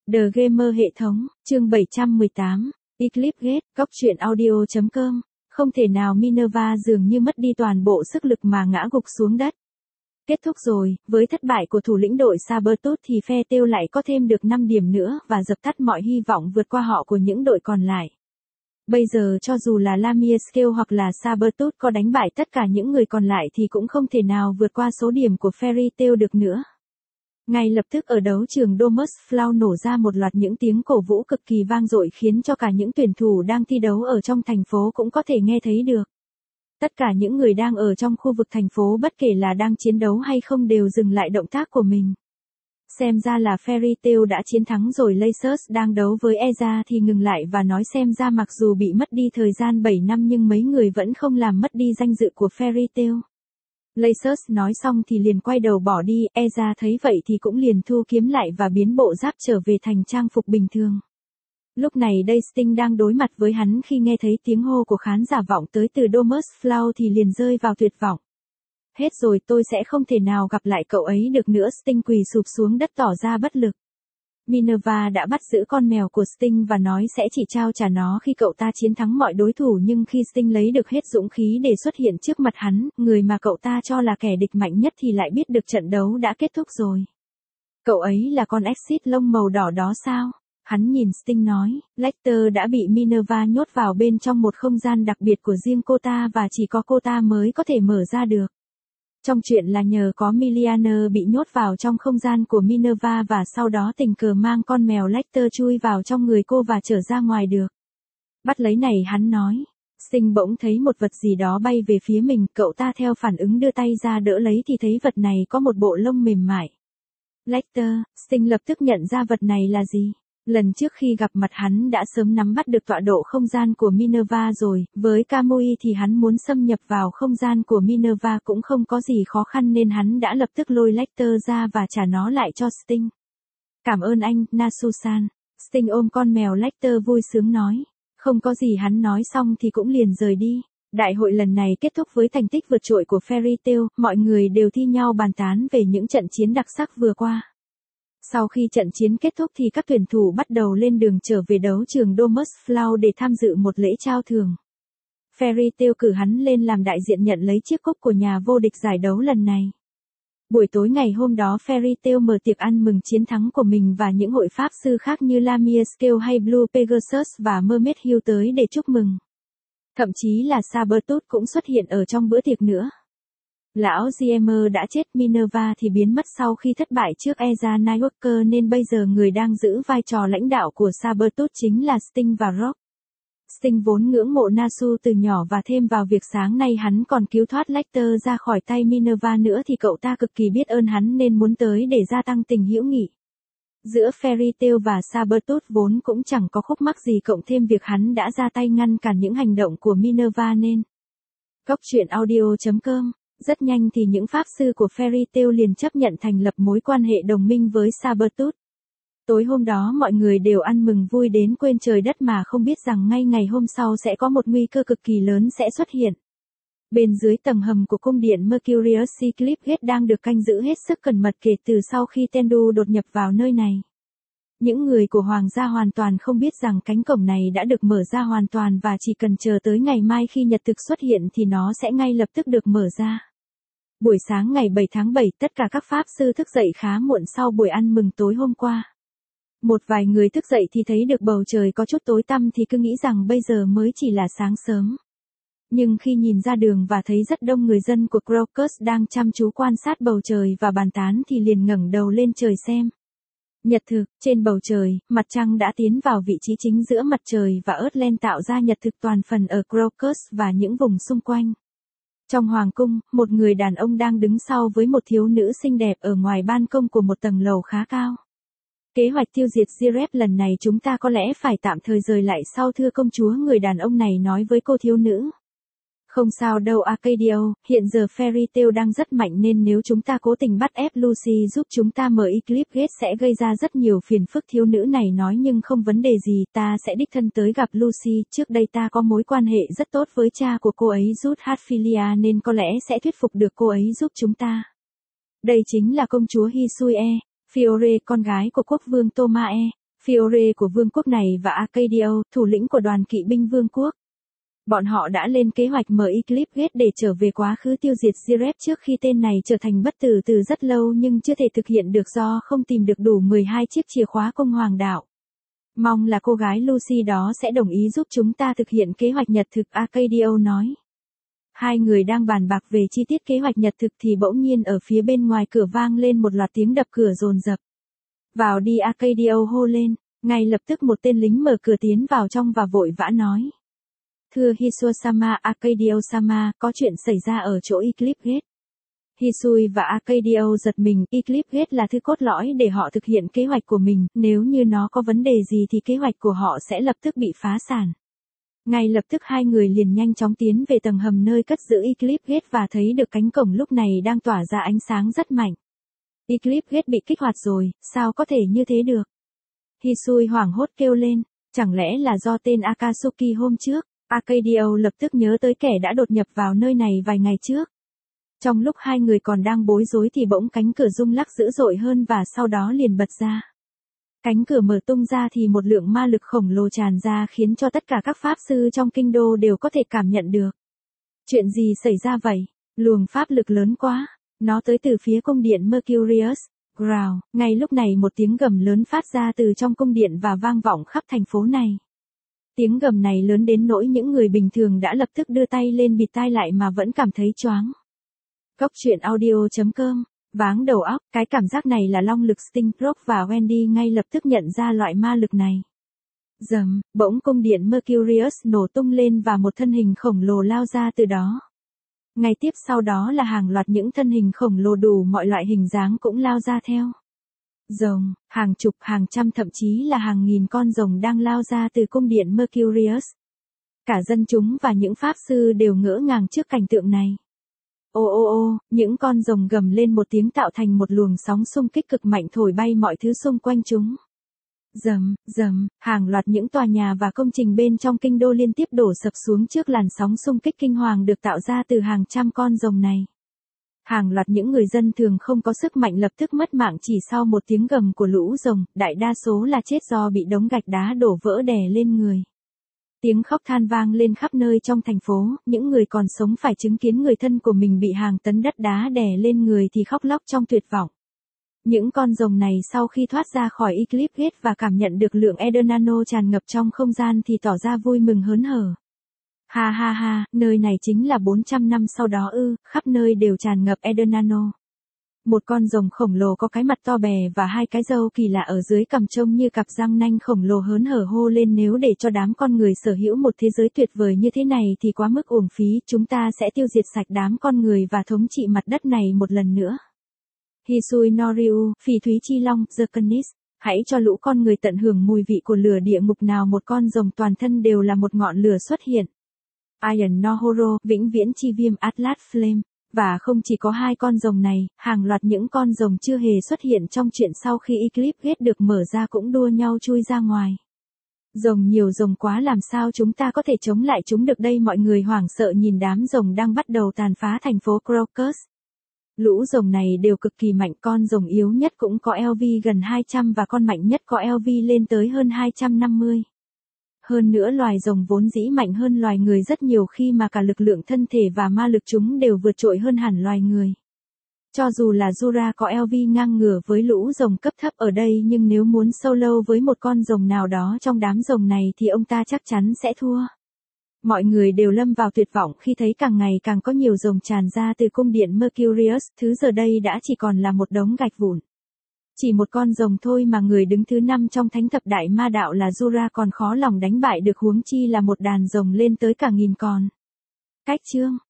The Gamer hệ thống, chương 718, Eclipse Gate, Cóc truyện audio.com, không thể nào Minerva dường như mất đi toàn bộ sức lực mà ngã gục xuống đất. Kết thúc rồi, với thất bại của thủ lĩnh đội Sabertooth thì phe Tiêu lại có thêm được 5 điểm nữa và dập tắt mọi hy vọng vượt qua họ của những đội còn lại. Bây giờ cho dù là Lamia Scale hoặc là Sabertooth có đánh bại tất cả những người còn lại thì cũng không thể nào vượt qua số điểm của Fairy Tail được nữa. Ngay lập tức ở đấu trường Domus Flow nổ ra một loạt những tiếng cổ vũ cực kỳ vang dội khiến cho cả những tuyển thủ đang thi đấu ở trong thành phố cũng có thể nghe thấy được. Tất cả những người đang ở trong khu vực thành phố bất kể là đang chiến đấu hay không đều dừng lại động tác của mình. Xem ra là Fairy Tail đã chiến thắng rồi. Lasers đang đấu với Eza thì ngừng lại và nói xem ra mặc dù bị mất đi thời gian 7 năm nhưng mấy người vẫn không làm mất đi danh dự của Fairy Tail. Lasers nói xong thì liền quay đầu bỏ đi, Eza thấy vậy thì cũng liền thu kiếm lại và biến bộ giáp trở về thành trang phục bình thường. Lúc này đây Sting đang đối mặt với hắn khi nghe thấy tiếng hô của khán giả vọng tới từ Domus Flow thì liền rơi vào tuyệt vọng. Hết rồi, tôi sẽ không thể nào gặp lại cậu ấy được nữa. Sting quỳ sụp xuống đất tỏ ra bất lực. Minerva đã bắt giữ con mèo của Sting và nói sẽ chỉ trao trả nó khi cậu ta chiến thắng mọi đối thủ, nhưng khi Sting lấy được hết dũng khí để xuất hiện trước mặt hắn, người mà cậu ta cho là kẻ địch mạnh nhất thì lại biết được trận đấu đã kết thúc rồi. Cậu ấy là con Exit lông màu đỏ đó sao? Hắn nhìn Sting nói, Lecter đã bị Minerva nhốt vào bên trong một không gian đặc biệt của riêng cô ta và chỉ có cô ta mới có thể mở ra được. Trong chuyện là nhờ có Milianer bị nhốt vào trong không gian của Minerva và sau đó tình cờ mang con mèo Lecter chui vào trong người cô và trở ra ngoài được. Bắt lấy này, hắn nói. Sting bỗng thấy một vật gì đó bay về phía mình, cậu ta theo phản ứng đưa tay ra đỡ lấy thì thấy vật này có một bộ lông mềm mại. Lecter, Sting lập tức nhận ra vật này là gì. Lần trước khi gặp mặt hắn đã sớm nắm bắt được tọa độ không gian của Minerva rồi, với Kamui thì hắn muốn xâm nhập vào không gian của Minerva cũng không có gì khó khăn nên hắn đã lập tức lôi Lecter ra và trả nó lại cho Sting. Cảm ơn anh, Nasu-san. Sting ôm con mèo Lecter vui sướng nói. Không có gì, hắn nói xong thì cũng liền rời đi. Đại hội lần này kết thúc với thành tích vượt trội của Fairy Tail, mọi người đều thi nhau bàn tán về những trận chiến đặc sắc vừa qua. Sau khi trận chiến kết thúc thì các tuyển thủ bắt đầu lên đường trở về đấu trường Domus Flow để tham dự một lễ trao thưởng. Fairy Tail cử hắn lên làm đại diện nhận lấy chiếc cúp của nhà vô địch giải đấu lần này. Buổi tối ngày hôm đó Fairy Tail mở tiệc ăn mừng chiến thắng của mình và những hội pháp sư khác như Lamia Scale hay Blue Pegasus và Mermaid Hill tới để chúc mừng. Thậm chí là Sabertooth cũng xuất hiện ở trong bữa tiệc nữa. Lão GM đã chết, Minerva thì biến mất sau khi thất bại trước Eza Nightwalker nên bây giờ người đang giữ vai trò lãnh đạo của Sabertooth chính là Sting và Rock. Sting vốn ngưỡng mộ Nasu từ nhỏ và thêm vào việc sáng nay hắn còn cứu thoát Lecter ra khỏi tay Minerva nữa thì cậu ta cực kỳ biết ơn hắn nên muốn tới để gia tăng tình hữu nghị. Giữa Fairy Tail và Sabertooth vốn cũng chẳng có khúc mắc gì, cộng thêm việc hắn đã ra tay ngăn cản những hành động của Minerva nên. Cóc truyện audio.com. Rất nhanh thì những pháp sư của Fairy Tail liền chấp nhận thành lập mối quan hệ đồng minh với Sabertooth. Tối hôm đó mọi người đều ăn mừng vui đến quên trời đất mà không biết rằng ngay ngày hôm sau sẽ có một nguy cơ cực kỳ lớn sẽ xuất hiện. Bên dưới tầng hầm của cung điện Mercurius Eclipse Gate đang được canh giữ hết sức cẩn mật kể từ sau khi Tendu đột nhập vào nơi này. Những người của Hoàng gia hoàn toàn không biết rằng cánh cổng này đã được mở ra hoàn toàn và chỉ cần chờ tới ngày mai khi nhật thực xuất hiện thì nó sẽ ngay lập tức được mở ra. Buổi sáng ngày 7 tháng 7 tất cả các pháp sư thức dậy khá muộn sau buổi ăn mừng tối hôm qua. Một vài người thức dậy thì thấy được bầu trời có chút tối tăm thì cứ nghĩ rằng bây giờ mới chỉ là sáng sớm. Nhưng khi nhìn ra đường và thấy rất đông người dân của Crocus đang chăm chú quan sát bầu trời và bàn tán thì liền ngẩng đầu lên trời xem. Nhật thực, trên bầu trời, mặt trăng đã tiến vào vị trí chính giữa mặt trời và Earthland tạo ra nhật thực toàn phần ở Crocus và những vùng xung quanh. Trong hoàng cung, một người đàn ông đang đứng sau với một thiếu nữ xinh đẹp ở ngoài ban công của một tầng lầu khá cao. Kế hoạch tiêu diệt Zirep lần này chúng ta có lẽ phải tạm thời rời lại sau, thưa công chúa, người đàn ông này nói với cô thiếu nữ. Không sao đâu Arcadio, hiện giờ Fairy Tail đang rất mạnh nên nếu chúng ta cố tình bắt ép Lucy giúp chúng ta mở Eclipse Gate sẽ gây ra rất nhiều phiền phức, thiếu nữ này nói, nhưng không vấn đề gì, ta sẽ đích thân tới gặp Lucy, trước đây ta có mối quan hệ rất tốt với cha của cô ấy Jude Hatfilia nên có lẽ sẽ thuyết phục được cô ấy giúp chúng ta. Đây chính là công chúa Hisue, Fiore, con gái của quốc vương Tomae. Fiore của vương quốc này và Arcadio, thủ lĩnh của đoàn kỵ binh vương quốc. Bọn họ đã lên kế hoạch mở Eclipse Gate để trở về quá khứ tiêu diệt Zirev trước khi tên này trở thành bất tử từ rất lâu nhưng chưa thể thực hiện được do không tìm được đủ 12 chiếc chìa khóa cung hoàng đạo. Mong là cô gái Lucy đó sẽ đồng ý giúp chúng ta thực hiện kế hoạch nhật thực, Arcadio nói. Hai người đang bàn bạc về chi tiết kế hoạch nhật thực thì bỗng nhiên ở phía bên ngoài cửa vang lên một loạt tiếng đập cửa dồn dập. Vào đi, Arcadio hô lên, ngay lập tức một tên lính mở cửa tiến vào trong và vội vã nói. Thưa Hisui-sama, Arcadio-sama, có chuyện xảy ra ở chỗ Eclipse Gate. Hisui và Arcadio giật mình, Eclipse Gate là thứ cốt lõi để họ thực hiện kế hoạch của mình, nếu như nó có vấn đề gì thì kế hoạch của họ sẽ lập tức bị phá sản. Ngay lập tức hai người liền nhanh chóng tiến về tầng hầm nơi cất giữ Eclipse Gate và thấy được cánh cổng lúc này đang tỏa ra ánh sáng rất mạnh. Eclipse Gate bị kích hoạt rồi, sao có thể như thế được? Hisui hoảng hốt kêu lên, chẳng lẽ là do tên Akatsuki hôm trước? Arcadio lập tức nhớ tới kẻ đã đột nhập vào nơi này vài ngày trước. Trong lúc hai người còn đang bối rối thì bỗng cánh cửa rung lắc dữ dội hơn và sau đó liền bật ra. Cánh cửa mở tung ra thì một lượng ma lực khổng lồ tràn ra khiến cho tất cả các pháp sư trong kinh đô đều có thể cảm nhận được. Chuyện gì xảy ra vậy? Luồng pháp lực lớn quá. Nó tới từ phía cung điện Mercurius. Ground. Ngay lúc này một tiếng gầm lớn phát ra từ trong cung điện và vang vọng khắp thành phố này. Tiếng gầm này lớn đến nỗi những người bình thường đã lập tức đưa tay lên bịt tai lại mà vẫn cảm thấy choáng. Góc truyện audio.com. Váng đầu óc, cái cảm giác này là long lực Sting, Rock và Wendy ngay lập tức nhận ra loại ma lực này. Rầm, bỗng cung điện Mercurius nổ tung lên và một thân hình khổng lồ lao ra từ đó. Ngay tiếp sau đó là hàng loạt những thân hình khổng lồ đủ mọi loại hình dáng cũng lao ra theo. Rồng, hàng chục, hàng trăm thậm chí là hàng nghìn con rồng đang lao ra từ cung điện Mercurius. Cả dân chúng và những pháp sư đều ngỡ ngàng trước cảnh tượng này. Ô ô ô, những con rồng gầm lên một tiếng tạo thành một luồng sóng xung kích cực mạnh thổi bay mọi thứ xung quanh chúng. Rầm, rầm, hàng loạt những tòa nhà và công trình bên trong kinh đô liên tiếp đổ sập xuống trước làn sóng xung kích kinh hoàng được tạo ra từ hàng trăm con rồng này. Hàng loạt những người dân thường không có sức mạnh lập tức mất mạng chỉ sau một tiếng gầm của lũ rồng, đại đa số là chết do bị đống gạch đá đổ vỡ đè lên người. Tiếng khóc than vang lên khắp nơi trong thành phố, những người còn sống phải chứng kiến người thân của mình bị hàng tấn đất đá đè lên người thì khóc lóc trong tuyệt vọng. Những con rồng này sau khi thoát ra khỏi Eclipse Gate và cảm nhận được lượng Eder Nano tràn ngập trong không gian thì tỏ ra vui mừng hớn hở. Ha ha ha, nơi này chính là 400 năm sau đó ư, khắp nơi đều tràn ngập Eder Nano. Một con rồng khổng lồ có cái mặt to bè và hai cái râu kỳ lạ ở dưới cằm trông như cặp răng nanh khổng lồ hớn hở hô lên, nếu để cho đám con người sở hữu một thế giới tuyệt vời như thế này thì quá mức uổng phí, chúng ta sẽ tiêu diệt sạch đám con người và thống trị mặt đất này một lần nữa. Hisui no Ryu, phỉ thúy chi long, Zirconis, hãy cho lũ con người tận hưởng mùi vị của lửa địa ngục nào. Một con rồng toàn thân đều là một ngọn lửa xuất hiện. Iron no Horo, vĩnh viễn chi viêm Atlas Flame. Và không chỉ có hai con rồng này, hàng loạt những con rồng chưa hề xuất hiện trong chuyện sau khi Eclipse Gate được mở ra cũng đua nhau chui ra ngoài. Rồng nhiều rồng quá, làm sao chúng ta có thể chống lại chúng được đây? Mọi người hoảng sợ nhìn đám rồng đang bắt đầu tàn phá thành phố Crocus. Lũ rồng này đều cực kỳ mạnh, con rồng yếu nhất cũng có LV gần 200 và con mạnh nhất có LV lên tới hơn 250. Hơn nữa loài rồng vốn dĩ mạnh hơn loài người rất nhiều khi mà cả lực lượng thân thể và ma lực chúng đều vượt trội hơn hẳn loài người. Cho dù là Jura có LV ngang ngửa với lũ rồng cấp thấp ở đây nhưng nếu muốn solo với một con rồng nào đó trong đám rồng này thì ông ta chắc chắn sẽ thua. Mọi người đều lâm vào tuyệt vọng khi thấy càng ngày càng có nhiều rồng tràn ra từ cung điện Mercurius, thứ giờ đây đã chỉ còn là một đống gạch vụn. Chỉ một con rồng thôi mà người đứng thứ 5 trong thánh thập đại ma đạo là Jura còn khó lòng đánh bại được, huống chi là một đàn rồng lên tới cả nghìn con. Cách chương